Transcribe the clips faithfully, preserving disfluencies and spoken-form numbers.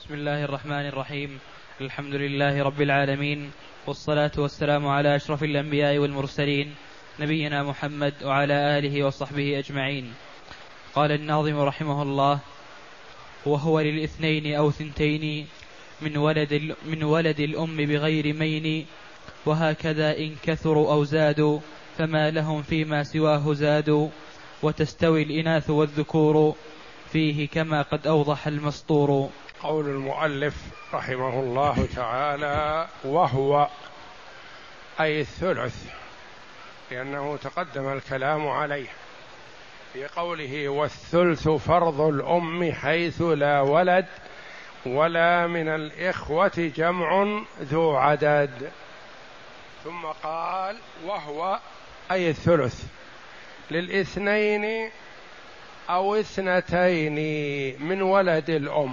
بسم الله الرحمن الرحيم. الحمد لله رب العالمين، والصلاة والسلام على أشرف الأنبياء والمرسلين، نبينا محمد وعلى آله وصحبه أجمعين. قال الناظم رحمه الله: وهو للاثنين أو ثنتين من ولد, من ولد الأم بغير مين، وهكذا إن كثروا أو زادوا فما لهم فيما سواه زادوا، وتستوي الإناث والذكور فيه كما قد أوضح المسطور. قول المؤلف رحمه الله تعالى: وهو أي الثلث، لأنه تقدم الكلام عليه في قوله: والثلث فرض الأم حيث لا ولد ولا من الإخوة جمع ذو عدد. ثم قال: وهو أي الثلث للاثنين أو اثنتين من ولد الأم.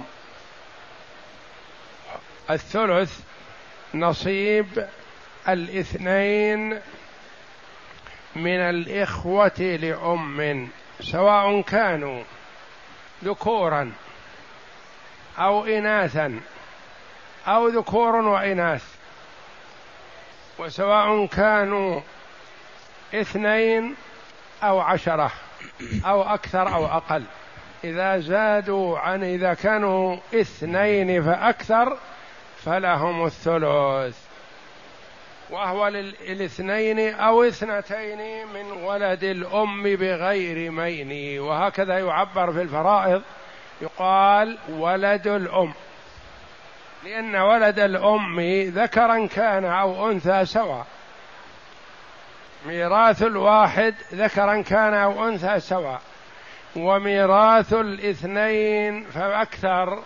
الثلث نصيب الاثنين من الإخوة لأم، سواء كانوا ذكورا أو إناثا أو ذكور وإناث، وسواء كانوا اثنين أو عشرة أو أكثر أو أقل. إذا زادوا عن إذا كانوا اثنين فأكثر فلهم الثلث. وهو للاثنين أو اثنتين من ولد الأم بغير مين. وهكذا يعبر في الفرائض، يقال ولد الأم، لأن ولد الأم ذكرا كان أو أنثى سواء. ميراث الواحد ذكرا كان أو أنثى سواء، وميراث الاثنين فأكثر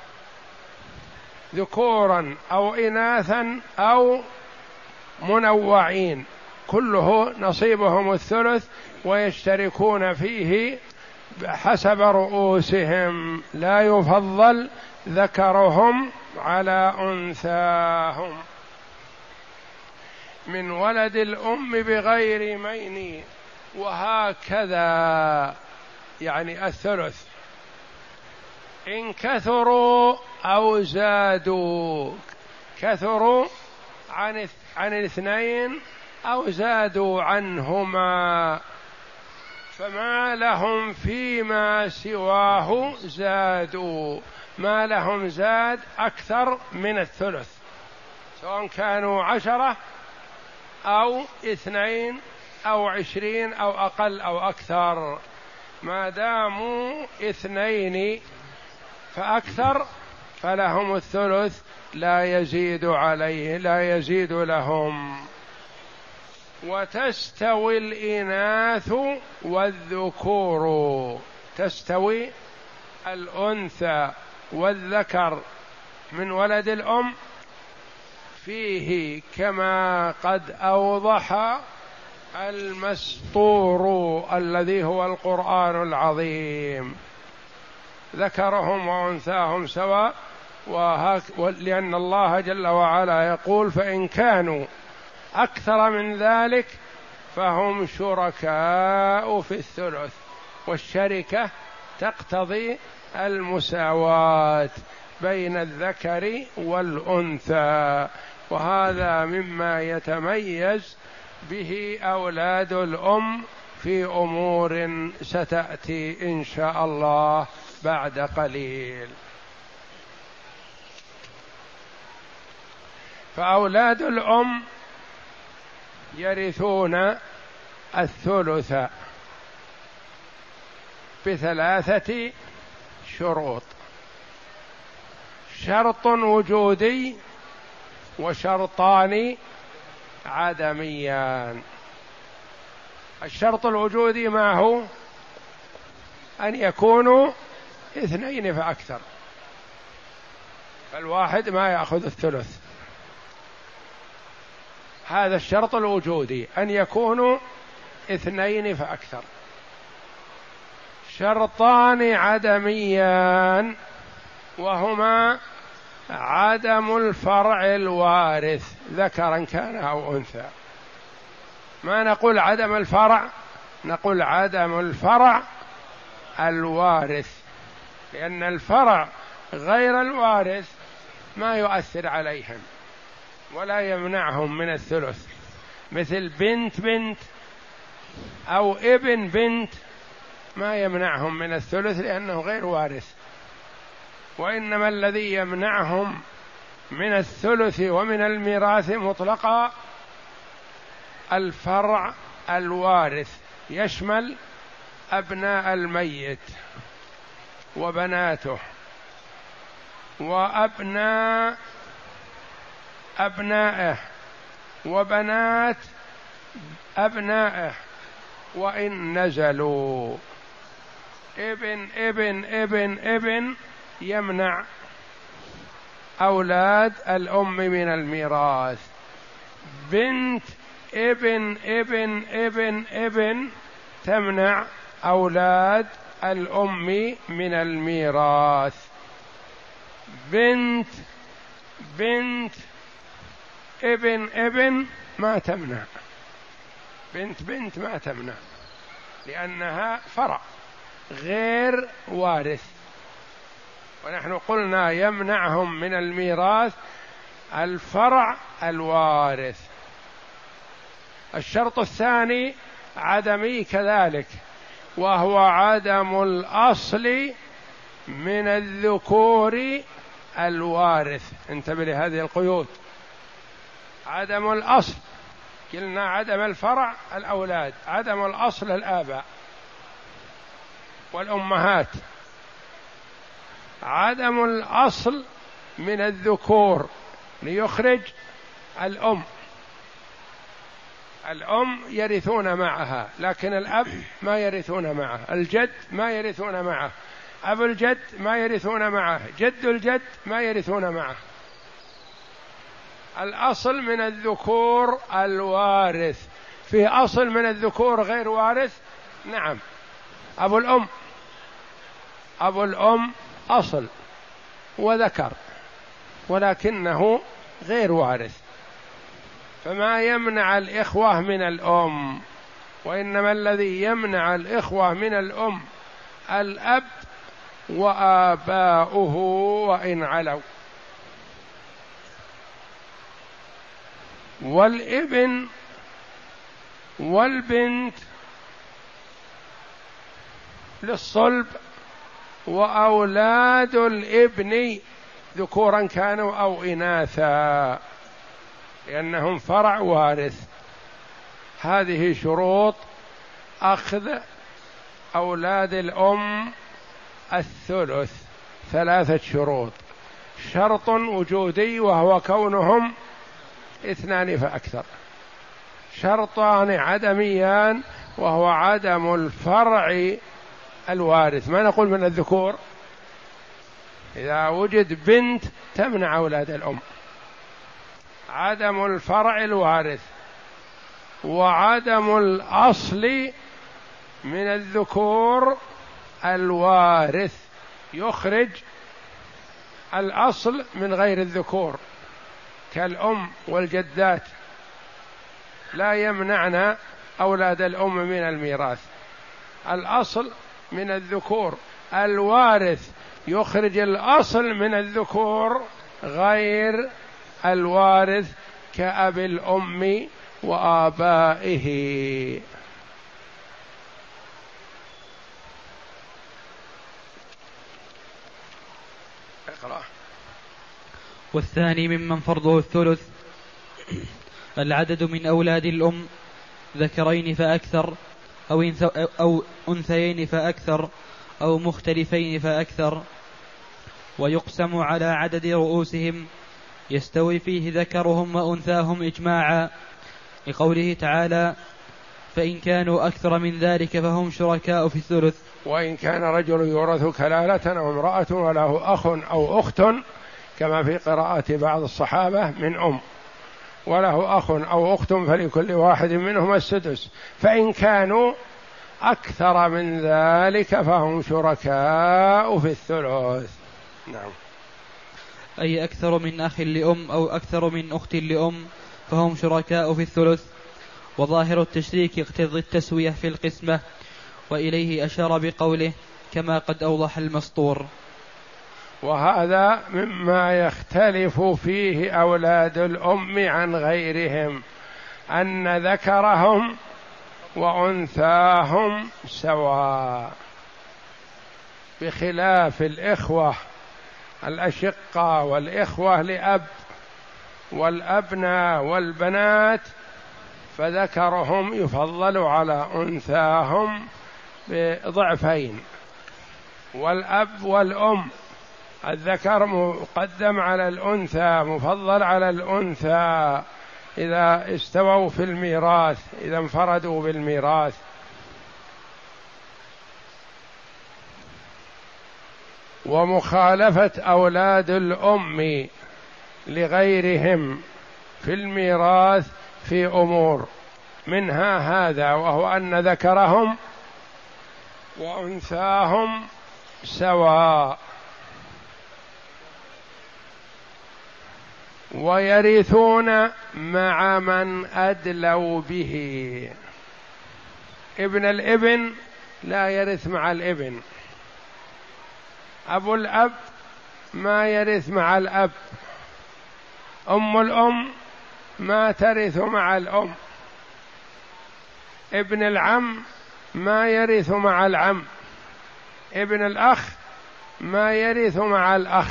ذكورا أو إناثا أو منوعين كله نصيبهم الثلث، ويشتركون فيه حسب رؤوسهم، لا يفضل ذكرهم على أنثاهم. من ولد الأم بغير مين. وهكذا يعني الثلث إن كثروا أو زادوا. كثروا عن عن الاثنين أو زادوا عنهما، فما لهم فيما سواه زادوا. ما لهم زاد أكثر من الثلث، سواء كانوا عشرة أو اثنين أو عشرين أو أقل أو أكثر. ما داموا اثنين فأكثر فلهم الثلث، لا يزيد عليه لا يزيد لهم. وتستوي الإناث والذكور. تستوي الأنثى والذكر من ولد الأم فيه كما قد أوضح المسطور الذي هو القرآن العظيم. ذكرهم وأنثاهم سواء، وهك لأن الله جل وعلا يقول: فإن كانوا أكثر من ذلك فهم شركاء في الثلث. والشركة تقتضي المساواة بين الذكر والأنثى، وهذا مما يتميز به أولاد الأم في أمور ستأتي إن شاء الله بعد قليل. فأولاد الأم يرثون الثلث بثلاثة شروط: شرط وجودي وشرطان عدميان. الشرط الوجودي ما هو؟ أن يكونوا اثنين فأكثر، فالواحد ما يأخذ الثلث. هذا الشرط الوجودي، أن يكونوا اثنين فأكثر. شرطان عدميان، وهما عدم الفرع الوارث ذكرا كان أو أنثى. ما نقول عدم الفرع، نقول عدم الفرع الوارث، لأن الفرع غير الوارث ما يؤثر عليهم ولا يمنعهم من الثلث، مثل بنت بنت أو ابن بنت ما يمنعهم من الثلث لأنه غير وارث، وإنما الذي يمنعهم من الثلث ومن الميراث مطلقا الفرع الوارث، يشمل أبناء الميت وبناته وأبناء أبنائه وبنات أبنائه، وإن نزلوا ابن ابن ابن ابن يمنع أولاد الأم من الميراث، بنت ابن ابن ابن ابن تمنع أولاد الأم من الميراث، بنت بنت ابن ابن ما تمنع، بنت بنت ما تمنع لأنها فرع غير وارث. ونحن قلنا يمنعهم من الميراث الفرع الوارث. الشرط الثاني عدمي كذلك، وهو عدم الأصل من الذكور الوارث. انتبه لهذه القيود، عدم الأصل، قلنا عدم الفرع الأولاد، عدم الأصل الآباء والأمهات، عدم الأصل من الذكور ليخرج الأم، الأم يرثون معها لكن الأب ما يرثون معه، الجد ما يرثون معه، أبو الجد ما يرثون معه، جد الجد ما يرثون معه. الأصل من الذكور الوارث. في أصل من الذكور غير وارث؟ نعم، أبو الأم، أبو الأم أصل وذكر ولكنه غير وارث، فما يمنع الإخوة من الأم، وإنما الذي يمنع الإخوة من الأم الأب وآباؤه وإن علوا. والابن والبنت للصلب، وأولاد الابن ذكورا كانوا أو إناثا لأنهم فرع وارث. هذه شروط أخذ أولاد الأم الثلث، ثلاثة شروط: شرط وجودي وهو كونهم اثنان فأكثر، شرطان عدميان وهو عدم الفرع الوارث، ما نقول من الذكور، إذا وجد بنت تمنع أولاد الأم، عدم الفرع الوارث، وعدم الأصل من الذكور الوارث، يخرج الأصل من غير الذكور كالأم والجدات لا يمنعن أولاد الأم من الميراث. الأصل من الذكور الوارث يخرج الأصل من الذكور غير الوارث كأب الأم وآبائه. اقرأ. والثاني ممن فرضه الثلث العدد من أولاد الأم ذكرين فأكثر أو, أو أنثيين فأكثر أو مختلفين فأكثر، ويقسم على عدد رؤوسهم يستوي فيه ذكرهم وأنثاهم إجماعا، لقوله تعالى: فإن كانوا أكثر من ذلك فهم شركاء في الثلث. وإن كان رجل يورث كلالة أو امرأة وله أخ أو أخت، كما في قراءة بعض الصحابة من أم، وله أخ أو أخت فلكل واحد منهم السدس، فإن كانوا أكثر من ذلك فهم شركاء في الثلث. نعم. أي أكثر من أخ لأم أو أكثر من أخت لأم فهم شركاء في الثلث. وظاهر التشريك يقتضي التسوية في القسمة، وإليه أشار بقوله: كما قد أوضح المسطور. وهذا مما يختلف فيه أولاد الأم عن غيرهم، أن ذكرهم وأنثاهم سواء، بخلاف الإخوة الأشقة والإخوة لأب والأبناء والبنات، فذكرهم يفضل على أنثاهم بضعفين، والأب والأم الذكر مقدم على الأنثى مفضل على الأنثى إذا استووا في الميراث، إذا انفردوا بالميراث. ومخالفة أولاد الأم لغيرهم في الميراث في أمور، منها هذا، وهو أن ذكرهم وأنثاهم سواء، ويرثون مع من أدلوا به. ابن الابن لا يرث مع الابن، أبو الأب ما يرث مع الأب، أم الأم ما ترث مع الأم، ابن العم ما يرث مع العم، ابن الأخ ما يرث مع الأخ،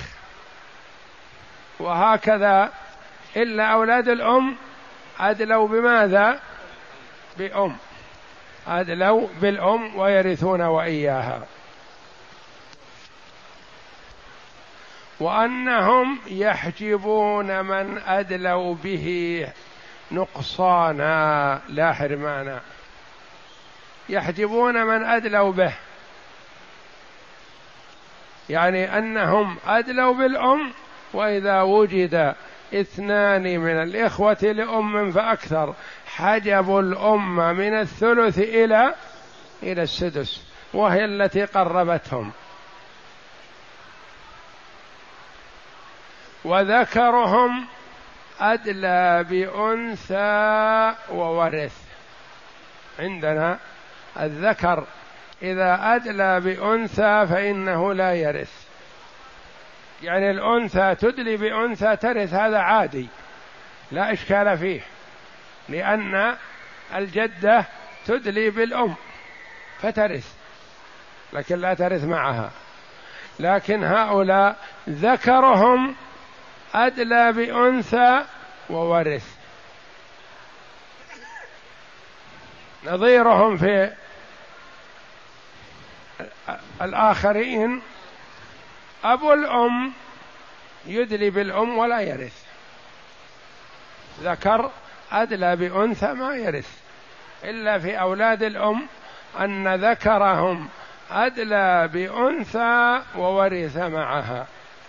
وهكذا، إلا أولاد الأم أدلوا بماذا؟ بأم، أدلوا بالأم ويرثون وإياها. وأنهم يحجبون من أدلوا به نقصانا لا حرمانا، يحجبون من أدلوا به، يعني أنهم أدلوا بالأم، وإذا وجد اثنان من الإخوة لأم فأكثر حجبوا الأم من الثلث إلى إلى السدس، وهي التي قربتهم. وذكرهم أدلى بأنثى وورث، عندنا الذكر إذا أدلى بأنثى فإنه لا يرث، يعني الأنثى تدلي بأنثى ترث، هذا عادي لا إشكال فيه، لأن الجدة تدلي بالأم فترث، لكن لا ترث معها. لكن هؤلاء ذكرهم أدلى بأنثى وورث، نظيرهم في الآخرين أبو الأم يدلي بالأم ولا يرث، ذكر أدلى بأنثى ما يرث، إلا في أولاد الأم أن ذكرهم أدلى بأنثى وورث معها.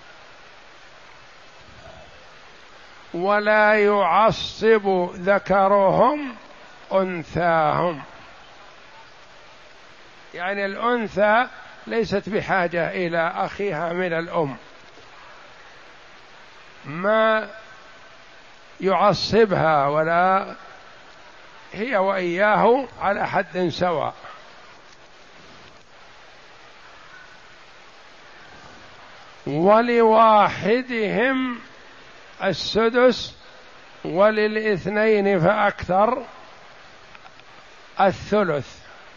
ولا يعصب ذكرهم أنثاهم، يعني الأنثى ليست بحاجة إلى أخيها من الأم، ما يعصبها، ولا هي وإياه على حد سواء. ولواحدهم السدس، وللاثنين فأكثر الثلث،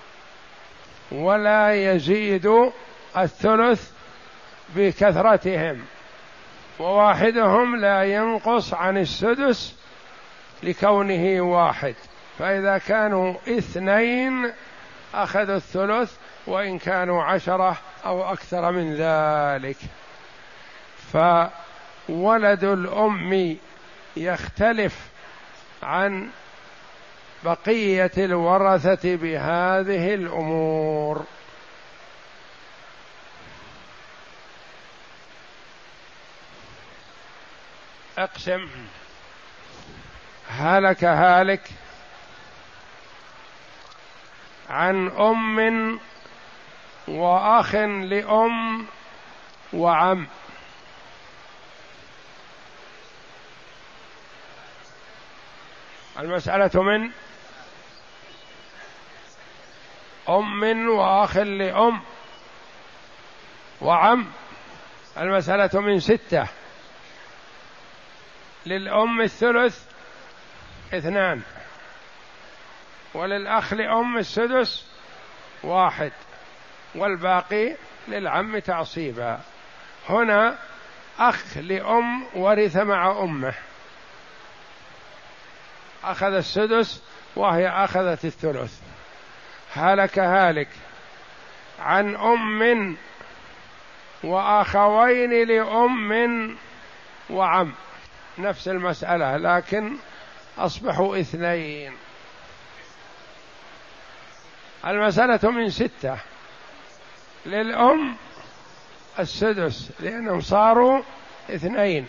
ولا يزيد الثلث بكثرتهم، وواحدهم لا ينقص عن السدس لكونه واحد، فإذا كانوا اثنين أخذوا الثلث، وإن كانوا عشرة أو أكثر من ذلك. فولد الأم يختلف عن بقية الورثة بهذه الأمور. اقسم. هلك هالك عن أم وأخ لأم وعم. المسألة من أم وأخ لأم وعم المسألة من ستة. للأم الثلث اثنان، وللأخ لأم السدس واحد، والباقي للعم تعصيبا. هنا أخ لأم ورث مع أمه، أخذ السدس وهي أخذت الثلث. هلك هالك عن أم وأخوين لأم وعم، نفس المسألة لكن أصبحوا اثنين. المسألة من ستة. للأم السدس لأنهم صاروا اثنين،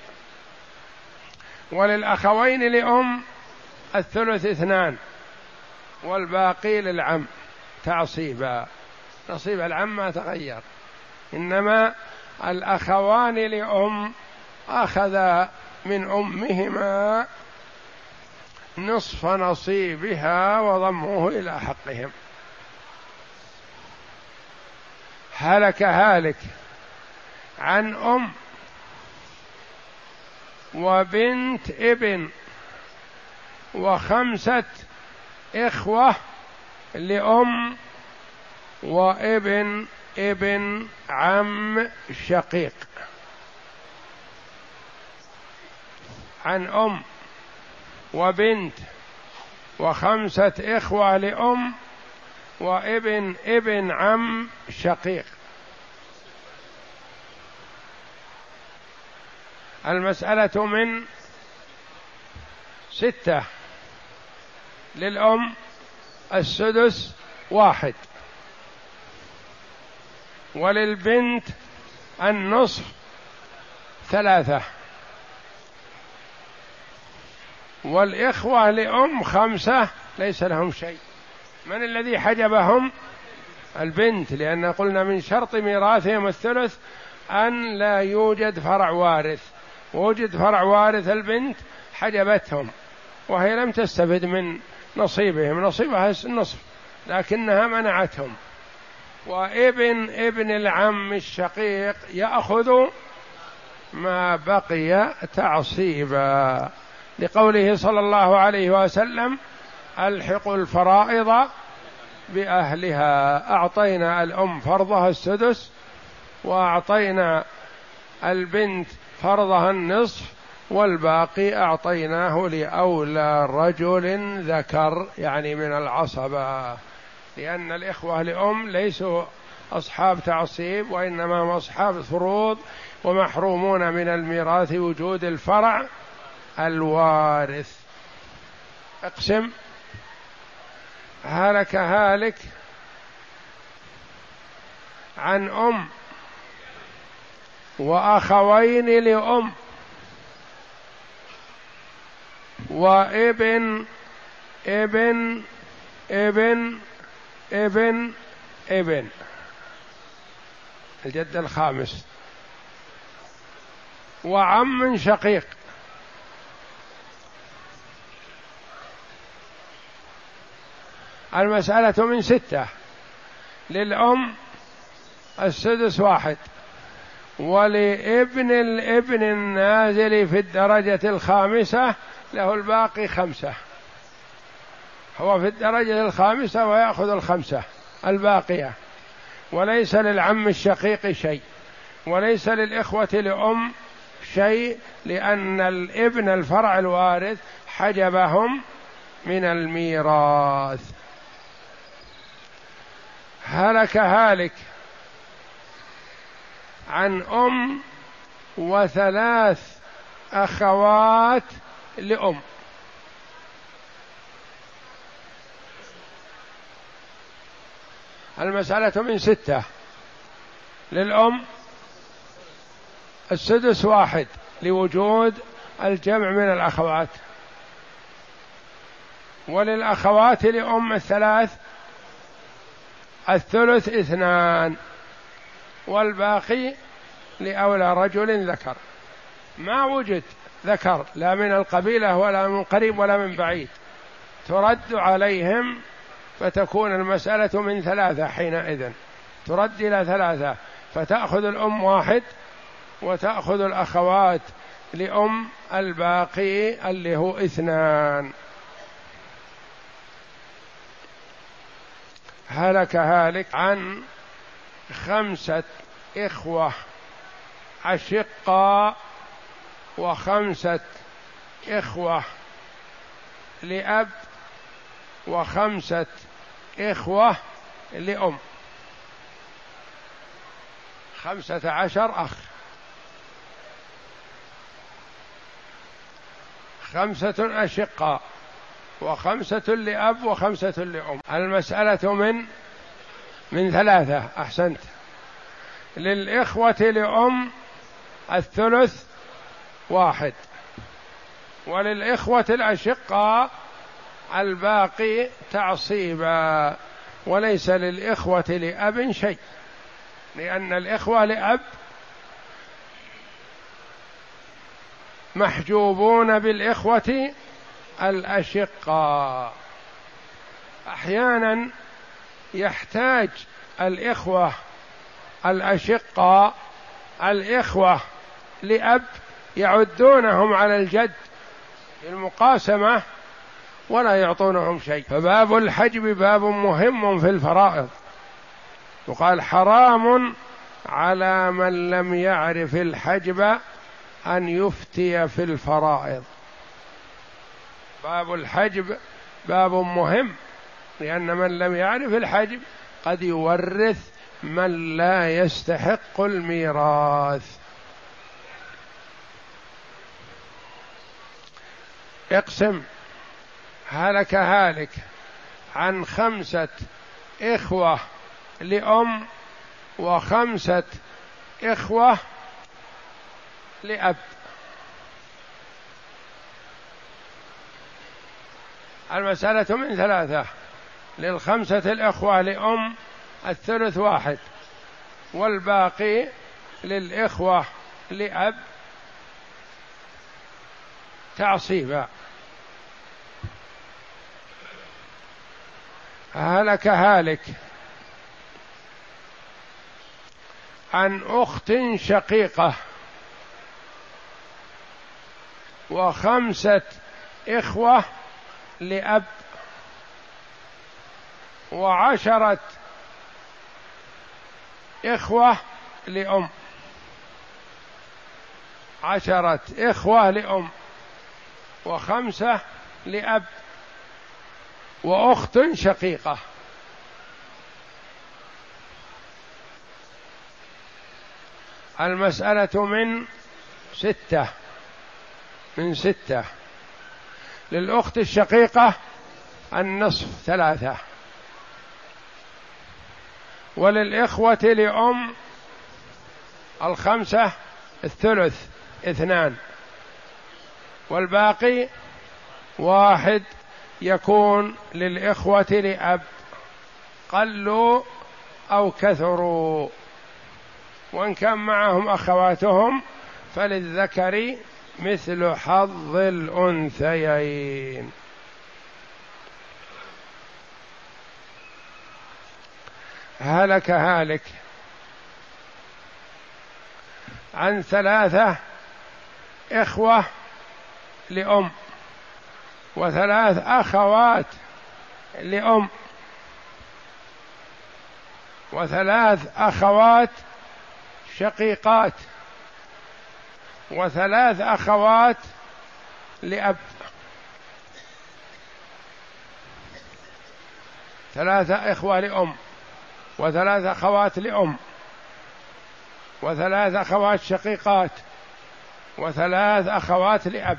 وللأخوين لأم الثلث اثنان، والباقي للعم تعصيبا. نصيب العم ما تغير، إنما الأخوان لأم أخذ من أمهما نصف نصيبها وضموه إلى حقهم. هلك هالك عن أم وبنت ابن وخمسة إخوة لأم وابن ابن عم شقيق. عن أم وبنت وخمسة إخوة لأم وابن ابن عم شقيق. المسألة من ستة. للأم السدس واحد، وللبنت النصف ثلاثة، والإخوة لأم خمسة ليس لهم شيء. من الذي حجبهم؟ البنت، لأن قلنا من شرط ميراثهم الثلث أن لا يوجد فرع وارث، ووجد فرع وارث البنت حجبتهم، وهي لم تستفد من نصيبهم، نصيبها النصف لكنها منعتهم. وابن ابن العم الشقيق يأخذ ما بقي تعصيبا، لقوله صلى الله عليه وسلم: ألحقوا الفرائض بأهلها. أعطينا الأم فرضها السدس، وأعطينا البنت فرضها النصف، والباقي أعطيناه لأولى رجل ذكر، يعني من العصبة، لأن الإخوة لأم ليسوا أصحاب تعصيب، وإنما هم أصحاب فروض ومحرومون من الميراث وجود الفرع الوارث. اقسم. هلك هالك عن أم وأخوين لأم وابن ابن ابن ابن ابن الجد الخامس، وعم شقيق. المسألة من ستة. للأم السدس واحد، ولابن الابن النازل في الدرجة الخامسة له الباقي خمسة. هو في الدرجة الخامسة ويأخذ الخمسة الباقية، وليس للعم الشقيق شيء، وليس للإخوة لأم شيء، لأن الابن الفرع الوارث حجبهم من الميراث. هلك هالك عن أم وثلاث أخوات لأم. المسألة من ستة. للأم السدس واحد لوجود الجمع من الأخوات، وللأخوات لأم الثلاث الثلث اثنان، والباقي لأولى رجل ذكر. ما وجد ذكر لا من القبيلة ولا من قريب ولا من بعيد، ترد عليهم، فتكون المسألة من ثلاثة حينئذ، ترد إلى ثلاثة، فتأخذ الأم واحد وتأخذ الأخوات لأم الباقي اللي هو اثنان. هلك هالك عن خمسة إخوة أشقاء وخمسة إخوة لأب وخمسة إخوة لأم، خمسة عشر أخ، خمسة أشقاء وخمسة لأب وخمسة لأم. المسألة من من ثلاثة. أحسنت. للإخوة لأم الثلث واحد، وللإخوة الأشقاء الباقي تعصيبا، وليس للإخوة لأب شيء، لأن الإخوة لأب محجوبون بالإخوة الأشقاء. أحيانا يحتاج الإخوة الأشقاء الإخوة لأب يعدونهم على الجد في المقاسمة ولا يعطونهم شيء، فباب الحجب باب مهم في الفرائض، وقال حرام على من لم يعرف الحجب أن يفتي في الفرائض. باب الحجب باب مهم، لأن من لم يعرف الحجب قد يورث من لا يستحق الميراث. اقسم. هلك هالك عن خمسة إخوة لأم وخمسة إخوة لأب. المسألة من ثلاثة. للخمسة الإخوة لأم الثلث واحد، والباقي للإخوة لأب تعصيبا. هلك هالك عن أخت شقيقة وخمسة إخوة لأب وعشرة إخوة لأم، عشرة إخوة لأم وخمسة لأب وأخت شقيقة. المسألة من ستة من ستة. للأخت الشقيقة النصف ثلاثة، وللإخوة لأم الخمسة الثلث اثنان، والباقي واحد يكون للإخوة لأب قلوا أو كثروا، وإن كان معهم أخواتهم فللذكر مثل حظ الأنثيين. هلك هالك عن ثلاثة إخوة لأم وثلاث أخوات لأم وثلاث أخوات شقيقات وثلاث أخوات لأب. ثلاثة إخوة لأم وثلاث أخوات لأم وثلاث أخوات شقيقات وثلاث أخوات لأب.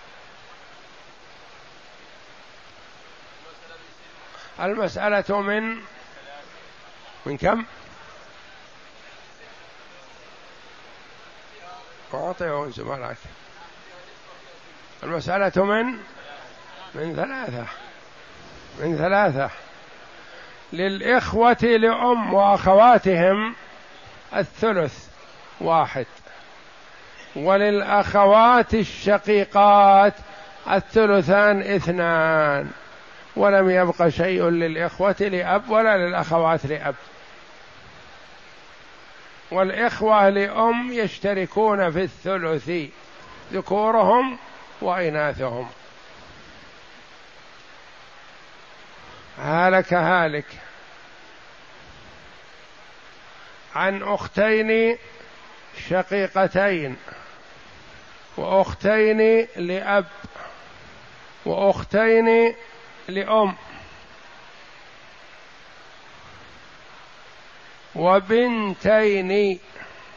المسألة من من كم؟ أعطيه زملائك. المسألة من من ثلاثة من ثلاثة. للإخوة لأم وأخواتهم الثلث واحد، وللأخوات الشقيقات الثلثان اثنان، ولم يبق شيء للإخوة لأب ولا للأخوات لأب. والإخوة لأم يشتركون في الثلث ذكورهم وإناثهم. هلك هالك عن أختين شقيقتين وأختين لأب وأختين لأم وبنتين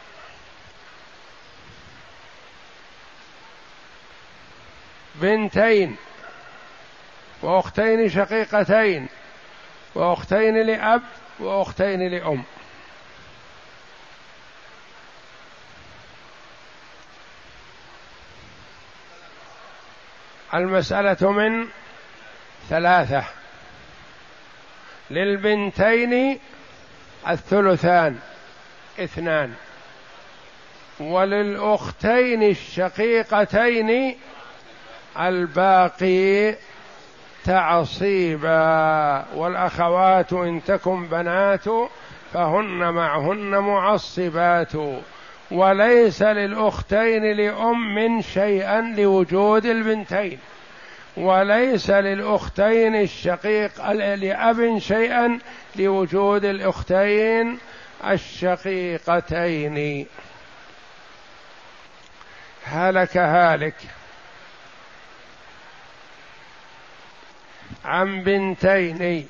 بنتين وأختين شقيقتين وأختين لأب وأختين لأم. المسألة من ثلاثة: للبنتين الثلثان اثنان، وللأختين الشقيقتين الباقي تعصيبا، والأخوات إن تكن بنات فهن معهن معصبات، وليس للأختين لأم شيئا لوجود البنتين، وليس للأختين الشقيق لأب شيئا لوجود الأختين الشقيقتين. هلك هالك عن بنتين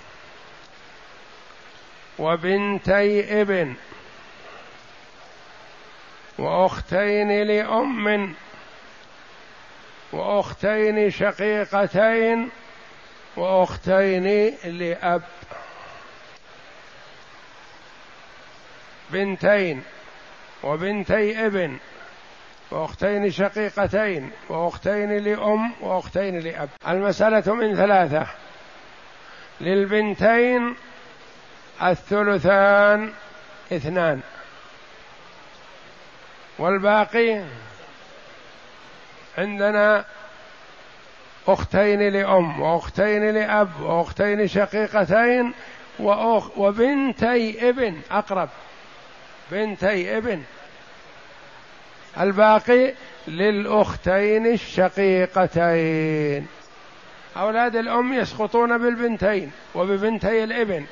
وبنتي ابن وأختين لأم وأختين شقيقتين وأختين لأب. بنتين وبنتي ابن وأختين شقيقتين وأختين لأم وأختين لأب. المسألة من ثلاثة: للبنتين الثلثان اثنان، والباقي عندنا أختين لأم وأختين لأب وأختين شقيقتين وأخ وبنتي ابن، أقرب بنتي ابن. الباقي للأختين الشقيقتين. أولاد الأم يسقطون بالبنتين وببنتي الابن،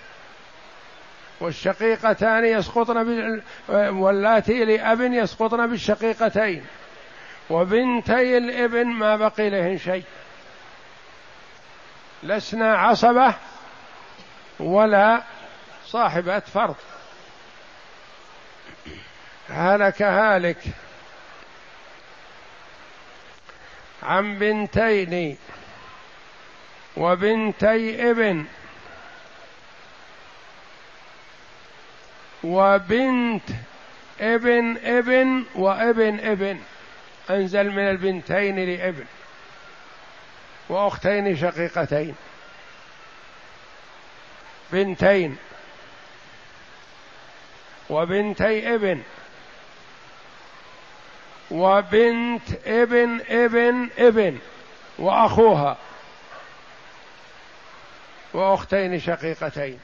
والشقيقتان يسقطن بال... واللاتي لأب يسقطن بالشقيقتين، وبنتي الابن ما بقي لهن شيء، لسنا عصبة ولا صاحبة فرض. هلك هالك عن بنتين وبنتي ابن وبنت ابن ابن وابن ابن، أنزل من البنتين لابن، وأختين شقيقتين. بنتين وبنتي ابن وبنت ابن ابن ابن وأخوها وأختين شقيقتين،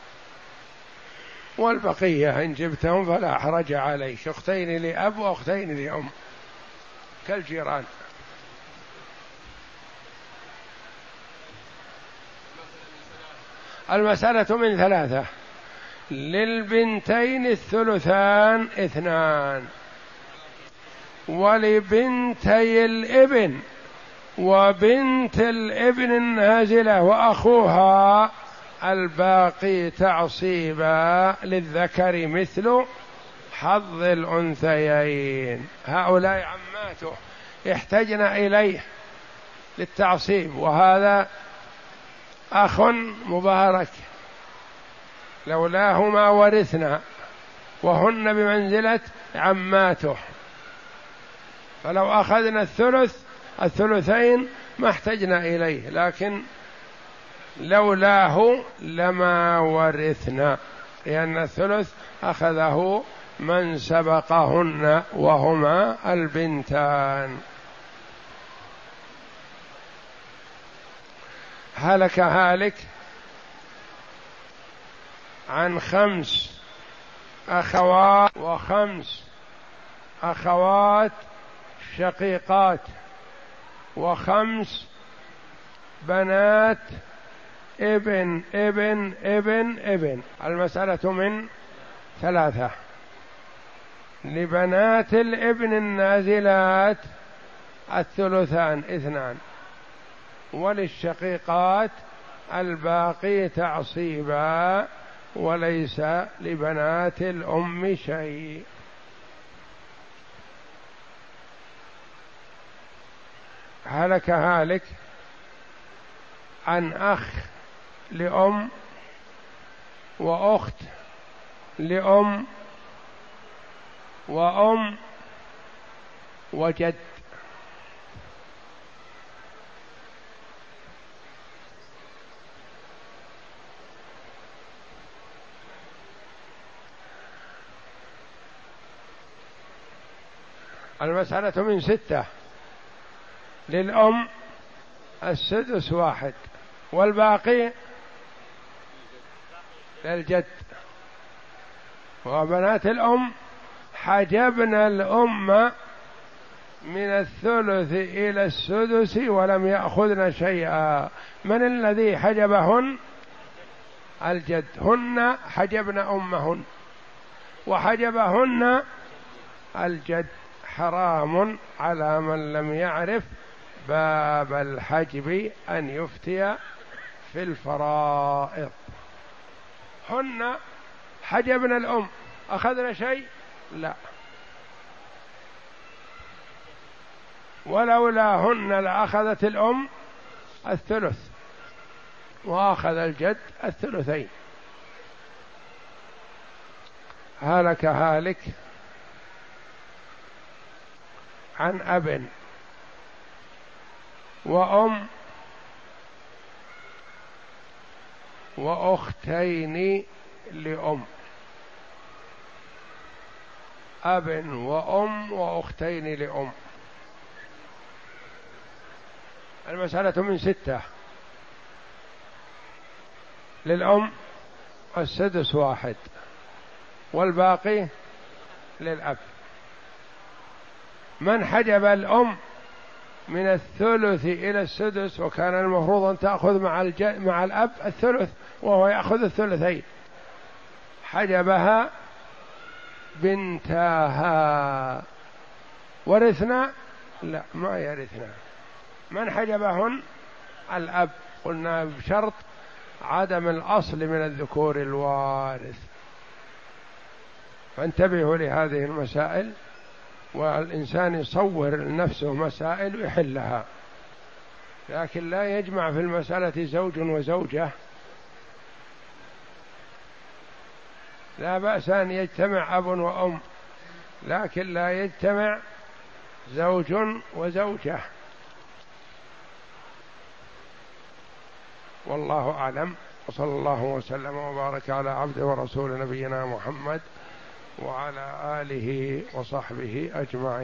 والبقية إن جبتهم فلا حرج عليك، أختين لأب وأختين لأم كالجيران. المسألة من ثلاثة: للبنتين الثلثان اثنان، ولبنتي الابن وبنت الابن النازلة وأخوها الباقي تعصيبا، للذكر مثل حظ الأنثيين. هؤلاء عماته احتجن إليه للتعصيب، وهذا أخ مبارك لولاه ما ورثنا، وهن بمنزلة عماته، فلو أخذنا الثلث الثلثين ما احتجنا إليه، لكن لولاه لما ورثنا، لأن الثلث أخذه من سبقهن وهما البنتان. هلك هالك عن خمس أخوات وخمس أخوات شقيقات وخمس بنات ابن ابن ابن ابن. المسألة من ثلاثة. لبنات الابن النازلات الثلثان اثنان، وللشقيقات الباقي تعصيبا، وليس لبنات الأم شيء. هلك هالك عن أخ لأم وأخت لأم وأم وجد. المسألة من ستة. للأم السدس واحد، والباقي للجد. وبنات الأم حجبنا الأم من الثلث إلى السدس ولم يأخذن شيئا. من الذي حجبهن؟ الجد. هن حجبن أمهن وحجبهن الجد. حرام على من لم يعرف باب الحجب أن يفتي في الفرائض. هن حجبنا الأم، أخذنا شيء؟ لا. ولولا هن لأخذت الأم الثلث وأخذ الجد الثلثين. هلك هالك عن أب وأم وأختين لأم. أب وأم وأختين لأم. المسألة من ستة. للأم السدس واحد، والباقي للأب. من حجب الأم من الثلث إلى السدس، وكان المفروض أن تأخذ مع, الج... مع الأب الثلث وهو يأخذ الثلثين، حجبها بنتاها. ورثنا؟ لا، ما يرثنا. من حجبهن؟ الأب. قلنا بشرط عدم الأصل من الذكور الوارث. فانتبهوا لهذه المسائل، والإنسان يصور لنفسه مسائل ويحلها، لكن لا يجمع في المسألة زوج وزوجة. لا بأس أن يجتمع أب وأم، لكن لا يجتمع زوج وزوجة. والله أعلم، وصلى الله وسلم وبارك على عبده ورسول نبينا محمد وعلى آله وصحبه أجمعين.